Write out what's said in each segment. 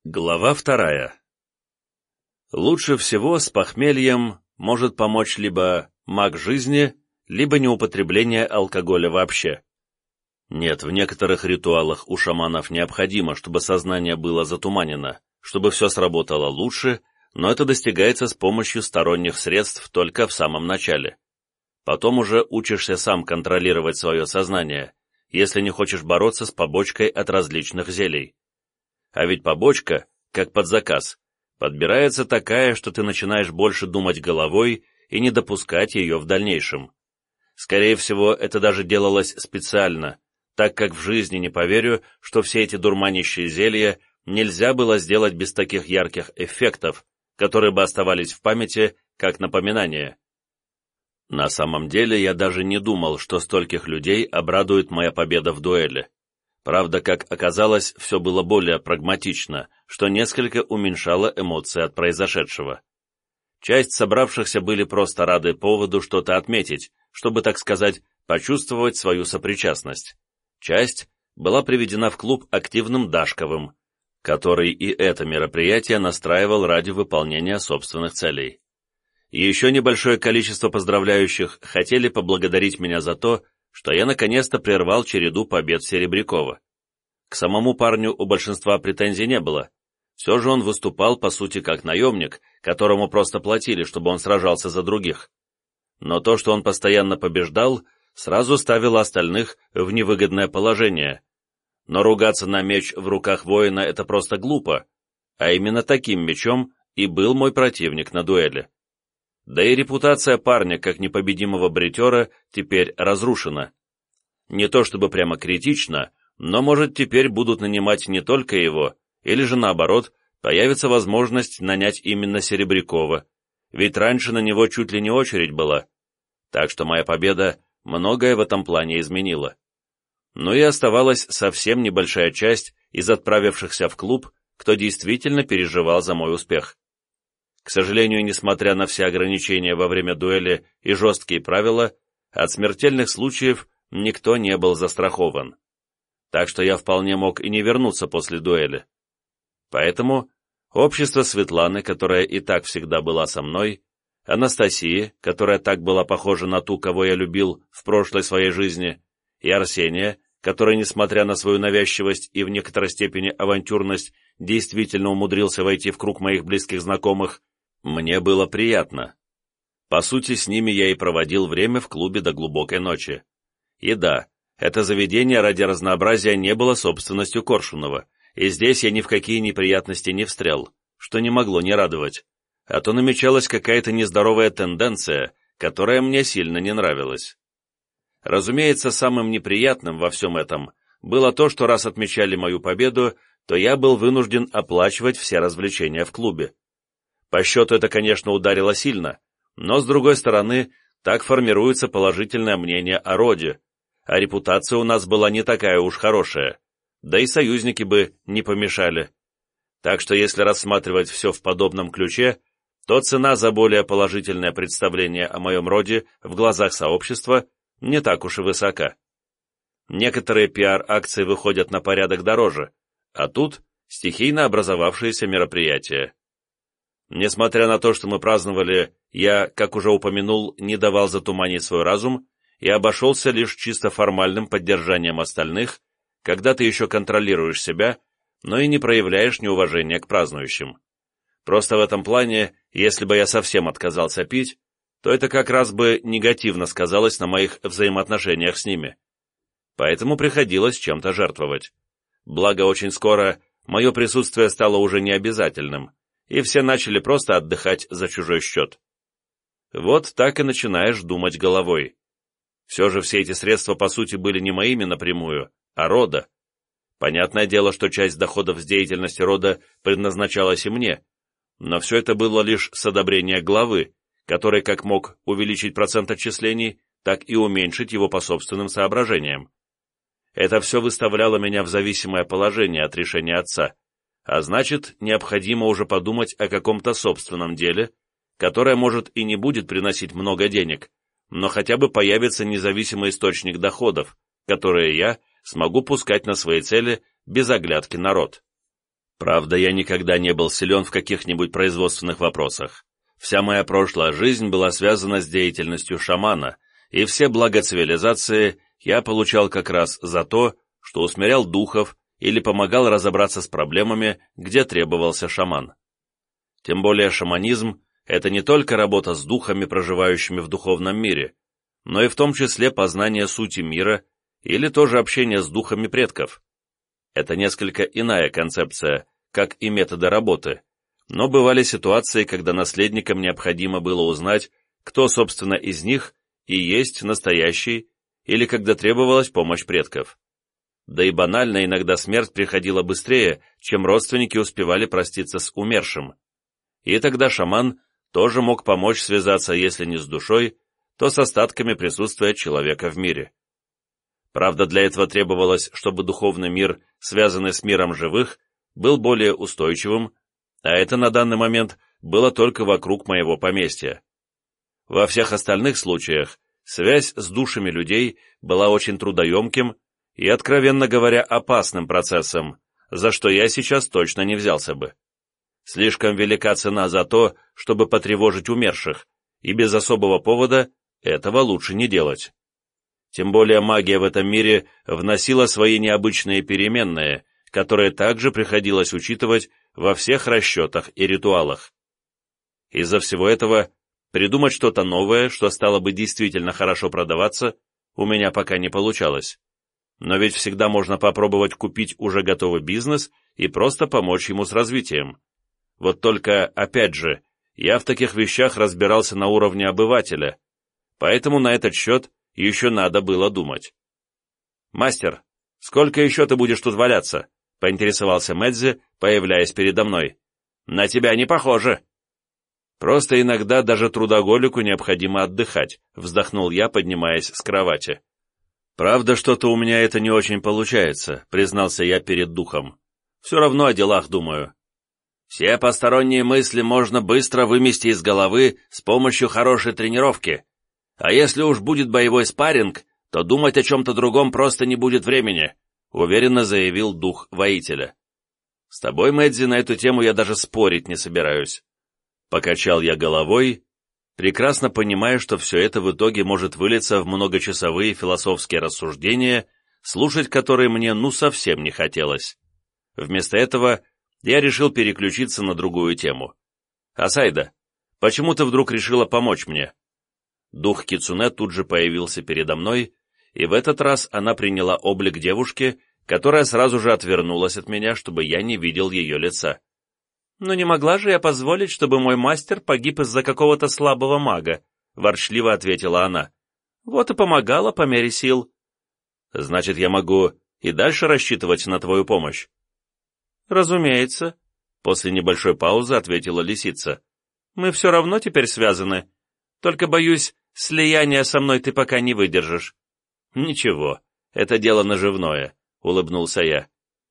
Глава 2. Лучше всего с похмельем может помочь либо маг жизни, либо неупотребление алкоголя вообще. Нет, в некоторых ритуалах у шаманов необходимо, чтобы сознание было затуманено, чтобы все сработало лучше, но это достигается с помощью сторонних средств только в самом начале. Потом уже учишься сам контролировать свое сознание, если не хочешь бороться с побочкой от различных зелий. А ведь побочка, как под заказ, подбирается такая, что ты начинаешь больше думать головой и не допускать ее в дальнейшем. Скорее всего, это даже делалось специально, так как в жизни не поверю, что все эти дурманящие зелья нельзя было сделать без таких ярких эффектов, которые бы оставались в памяти как напоминание. На самом деле, я даже не думал, что стольких людей обрадует моя победа в дуэли. Правда, как оказалось, все было более прагматично, что несколько уменьшало эмоции от произошедшего. Часть собравшихся были просто рады поводу что-то отметить, чтобы, так сказать, почувствовать свою сопричастность. Часть была приведена в клуб активным Дашковым, который и это мероприятие настраивал ради выполнения собственных целей. И еще небольшое количество поздравляющих хотели поблагодарить меня за то, что я наконец-то прервал череду побед Серебрякова. К самому парню у большинства претензий не было. Все же он выступал, по сути, как наемник, которому просто платили, чтобы он сражался за других. Но то, что он постоянно побеждал, сразу ставило остальных в невыгодное положение. Но ругаться на меч в руках воина — это просто глупо, а именно таким мечом и был мой противник на дуэли. Да и репутация парня, как непобедимого бритера, теперь разрушена. Не то чтобы прямо критично, но, может, теперь будут нанимать не только его, или же наоборот, появится возможность нанять именно Серебрякова, ведь раньше на него чуть ли не очередь была. Так что моя победа многое в этом плане изменила. Но и оставалась совсем небольшая часть из отправившихся в клуб, кто действительно переживал за мой успех. К сожалению, несмотря на все ограничения во время дуэли и жесткие правила, от смертельных случаев никто не был застрахован. Так что я вполне мог и не вернуться после дуэли. Поэтому общество Светланы, которая и так всегда была со мной, Анастасии, которая так была похожа на ту, кого я любил в прошлой своей жизни, и Арсения, который, несмотря на свою навязчивость и в некоторой степени авантюрность, действительно умудрился войти в круг моих близких знакомых, мне было приятно. По сути, с ними я и проводил время в клубе до глубокой ночи. И да, это заведение ради разнообразия не было собственностью Коршунова, и здесь я ни в какие неприятности не встрял, что не могло не радовать, а то намечалась какая-то нездоровая тенденция, которая мне сильно не нравилась. Разумеется, самым неприятным во всем этом было то, что раз отмечали мою победу, то я был вынужден оплачивать все развлечения в клубе. По счету это, конечно, ударило сильно, но, с другой стороны, так формируется положительное мнение о роде, а репутация у нас была не такая уж хорошая, да и союзники бы не помешали. Так что если рассматривать все в подобном ключе, то цена за более положительное представление о моем роде в глазах сообщества не так уж и высока. Некоторые пиар-акции выходят на порядок дороже, а тут стихийно образовавшиеся мероприятия. Несмотря на то, что мы праздновали, я, как уже упомянул, не давал затуманить свой разум и обошелся лишь чисто формальным поддержанием остальных, когда ты еще контролируешь себя, но и не проявляешь неуважения к празднующим. Просто в этом плане, если бы я совсем отказался пить, то это как раз бы негативно сказалось на моих взаимоотношениях с ними. Поэтому приходилось чем-то жертвовать. Благо, очень скоро мое присутствие стало уже необязательным, и все начали просто отдыхать за чужой счет. Вот так и начинаешь думать головой. Все же все эти средства, по сути, были не моими напрямую, а рода. Понятное дело, что часть доходов с деятельности рода предназначалась и мне, но все это было лишь с одобрения главы, который как мог увеличить процент отчислений, так и уменьшить его по собственным соображениям. Это все выставляло меня в зависимое положение от решения отца, а значит, необходимо уже подумать о каком-то собственном деле, которое, может, и не будет приносить много денег, но хотя бы появится независимый источник доходов, которые я смогу пускать на свои цели без оглядки на род. Правда, я никогда не был силен в каких-нибудь производственных вопросах. Вся моя прошлая жизнь была связана с деятельностью шамана, и все блага цивилизации я получал как раз за то, что усмирял духов или помогал разобраться с проблемами, где требовался шаман. Тем более шаманизм — это не только работа с духами, проживающими в духовном мире, но и в том числе познание сути мира или тоже общение с духами предков. Это несколько иная концепция, как и методы работы, но бывали ситуации, когда наследникам необходимо было узнать, кто, собственно, из них и есть настоящий, или когда требовалась помощь предков. Да и банально иногда смерть приходила быстрее, чем родственники успевали проститься с умершим. И тогда шаман тоже мог помочь связаться, если не с душой, то с остатками присутствия человека в мире. Правда, для этого требовалось, чтобы духовный мир, связанный с миром живых, был более устойчивым, а это на данный момент было только вокруг моего поместья. Во всех остальных случаях связь с душами людей была очень трудоемким и, откровенно говоря, опасным процессом, за что я сейчас точно не взялся бы. Слишком велика цена за то, чтобы потревожить умерших, и без особого повода этого лучше не делать. Тем более магия в этом мире вносила свои необычные переменные, которые также приходилось учитывать во всех расчетах и ритуалах. Из-за всего этого придумать что-то новое, что стало бы действительно хорошо продаваться, у меня пока не получалось. Но ведь всегда можно попробовать купить уже готовый бизнес и просто помочь ему с развитием. Вот только, опять же, я в таких вещах разбирался на уровне обывателя, поэтому на этот счет еще надо было думать. «Мастер, сколько еще ты будешь тут валяться?» — поинтересовался Мэдзи, появляясь передо мной. «На тебя не похоже». «Просто иногда даже трудоголику необходимо отдыхать», — вздохнул я, поднимаясь с кровати. «Правда, что-то у меня это не очень получается», — признался я перед духом. «Все равно о делах думаю». «Все посторонние мысли можно быстро вымести из головы с помощью хорошей тренировки. А если уж будет боевой спарринг, то думать о чем-то другом просто не будет времени», — уверенно заявил дух воителя. «С тобой, Мэдзи, на эту тему я даже спорить не собираюсь». Покачал я головой, прекрасно понимая, что все это в итоге может вылиться в многочасовые философские рассуждения, слушать которые мне совсем не хотелось. Вместо этого я решил переключиться на другую тему. «Асайда, почему ты вдруг решила помочь мне?» Дух Кицуне тут же появился передо мной, и в этот раз она приняла облик девушки, которая сразу же отвернулась от меня, чтобы я не видел ее лица. «Но не могла же я позволить, чтобы мой мастер погиб из-за какого-то слабого мага», — ворчливо ответила она. «Вот и помогала по мере сил». «Значит, я могу и дальше рассчитывать на твою помощь?» «Разумеется», — после небольшой паузы ответила лисица. «Мы все равно теперь связаны. Только, боюсь, слияния со мной ты пока не выдержишь». «Ничего, это дело наживное», — улыбнулся я.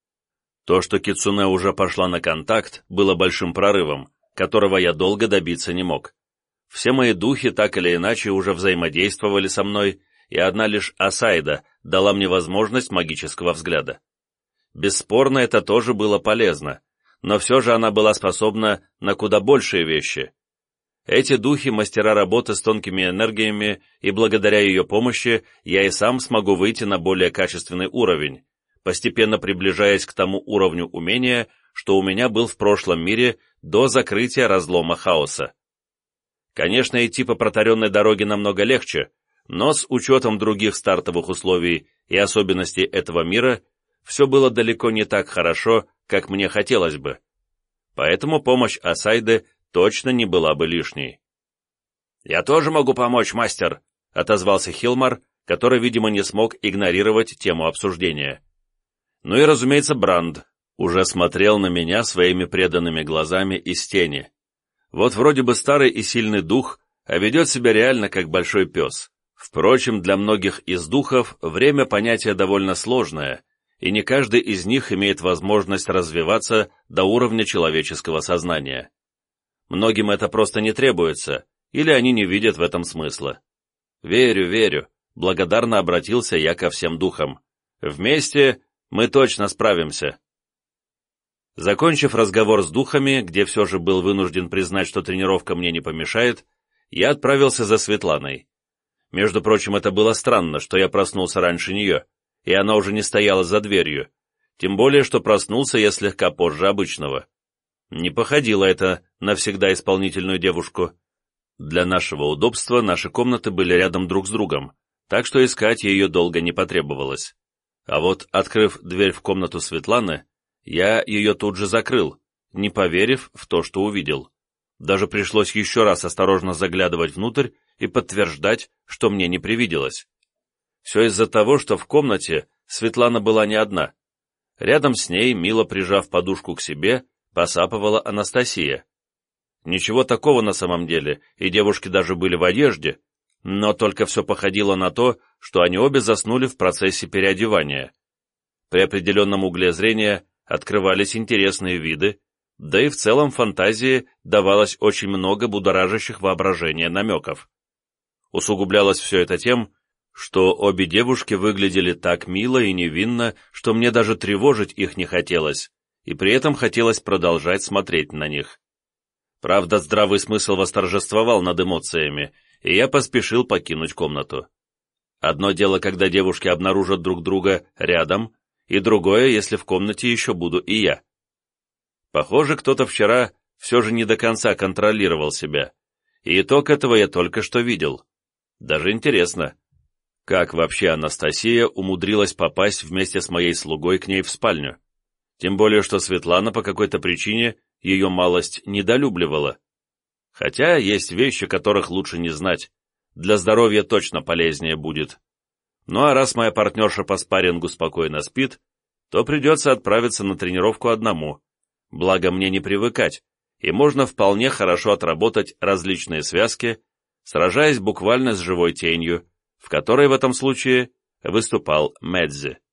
То, что Кицуне уже пошла на контакт, было большим прорывом, которого я долго добиться не мог. Все мои духи так или иначе уже взаимодействовали со мной, и одна лишь Асайда дала мне возможность магического взгляда. Бесспорно, это тоже было полезно, но все же она была способна на куда большие вещи. Эти духи — мастера работы с тонкими энергиями, и благодаря ее помощи я и сам смогу выйти на более качественный уровень, постепенно приближаясь к тому уровню умения, что у меня был в прошлом мире до закрытия разлома хаоса. Конечно, идти по протаренной дороге намного легче, но с учетом других стартовых условий и особенностей этого мира, все было далеко не так хорошо, как мне хотелось бы. Поэтому помощь Асайды точно не была бы лишней. «Я тоже могу помочь, мастер», — отозвался Хилмар, который, видимо, не смог игнорировать тему обсуждения. Ну и, разумеется, Бранд уже смотрел на меня своими преданными глазами из тени. Вот вроде бы старый и сильный дух, а ведет себя реально как большой пес. Впрочем, для многих из духов время понятие довольно сложное, и не каждый из них имеет возможность развиваться до уровня человеческого сознания. Многим это просто не требуется, или они не видят в этом смысла. Верю, благодарно обратился я ко всем духам. Вместе мы точно справимся. Закончив разговор с духами, где все же был вынужден признать, что тренировка мне не помешает, я отправился за Светланой. Между прочим, это было странно, что я проснулся раньше нее, и она уже не стояла за дверью, тем более, что проснулся я слегка позже обычного. Не походило это на всегда исполнительную девушку. Для нашего удобства наши комнаты были рядом друг с другом, так что искать ее долго не потребовалось. А вот, открыв дверь в комнату Светланы, я ее тут же закрыл, не поверив в то, что увидел. Даже пришлось еще раз осторожно заглядывать внутрь и подтверждать, что мне не привиделось. Все из-за того, что в комнате Светлана была не одна. Рядом с ней, мило прижав подушку к себе, посапывала Анастасия. Ничего такого на самом деле, и девушки даже были в одежде, но только все походило на то, что они обе заснули в процессе переодевания. При определенном угле зрения открывались интересные виды, да и в целом фантазии давалось очень много будоражащих воображение намеков. Усугублялось все это тем, что обе девушки выглядели так мило и невинно, что мне даже тревожить их не хотелось, и при этом хотелось продолжать смотреть на них. Правда, здравый смысл восторжествовал над эмоциями, и я поспешил покинуть комнату. Одно дело, когда девушки обнаружат друг друга рядом, и другое, если в комнате еще буду и я. Похоже, кто-то вчера все же не до конца контролировал себя, и итог этого я только что видел. Даже интересно, как вообще Анастасия умудрилась попасть вместе с моей слугой к ней в спальню? Тем более, что Светлана по какой-то причине ее малость недолюбливала. Хотя есть вещи, которых лучше не знать. Для здоровья точно полезнее будет. Ну а раз моя партнерша по спаррингу спокойно спит, то придется отправиться на тренировку одному. Благо мне не привыкать, и можно вполне хорошо отработать различные связки, сражаясь буквально с живой тенью, в которой в этом случае выступал Мэдзи.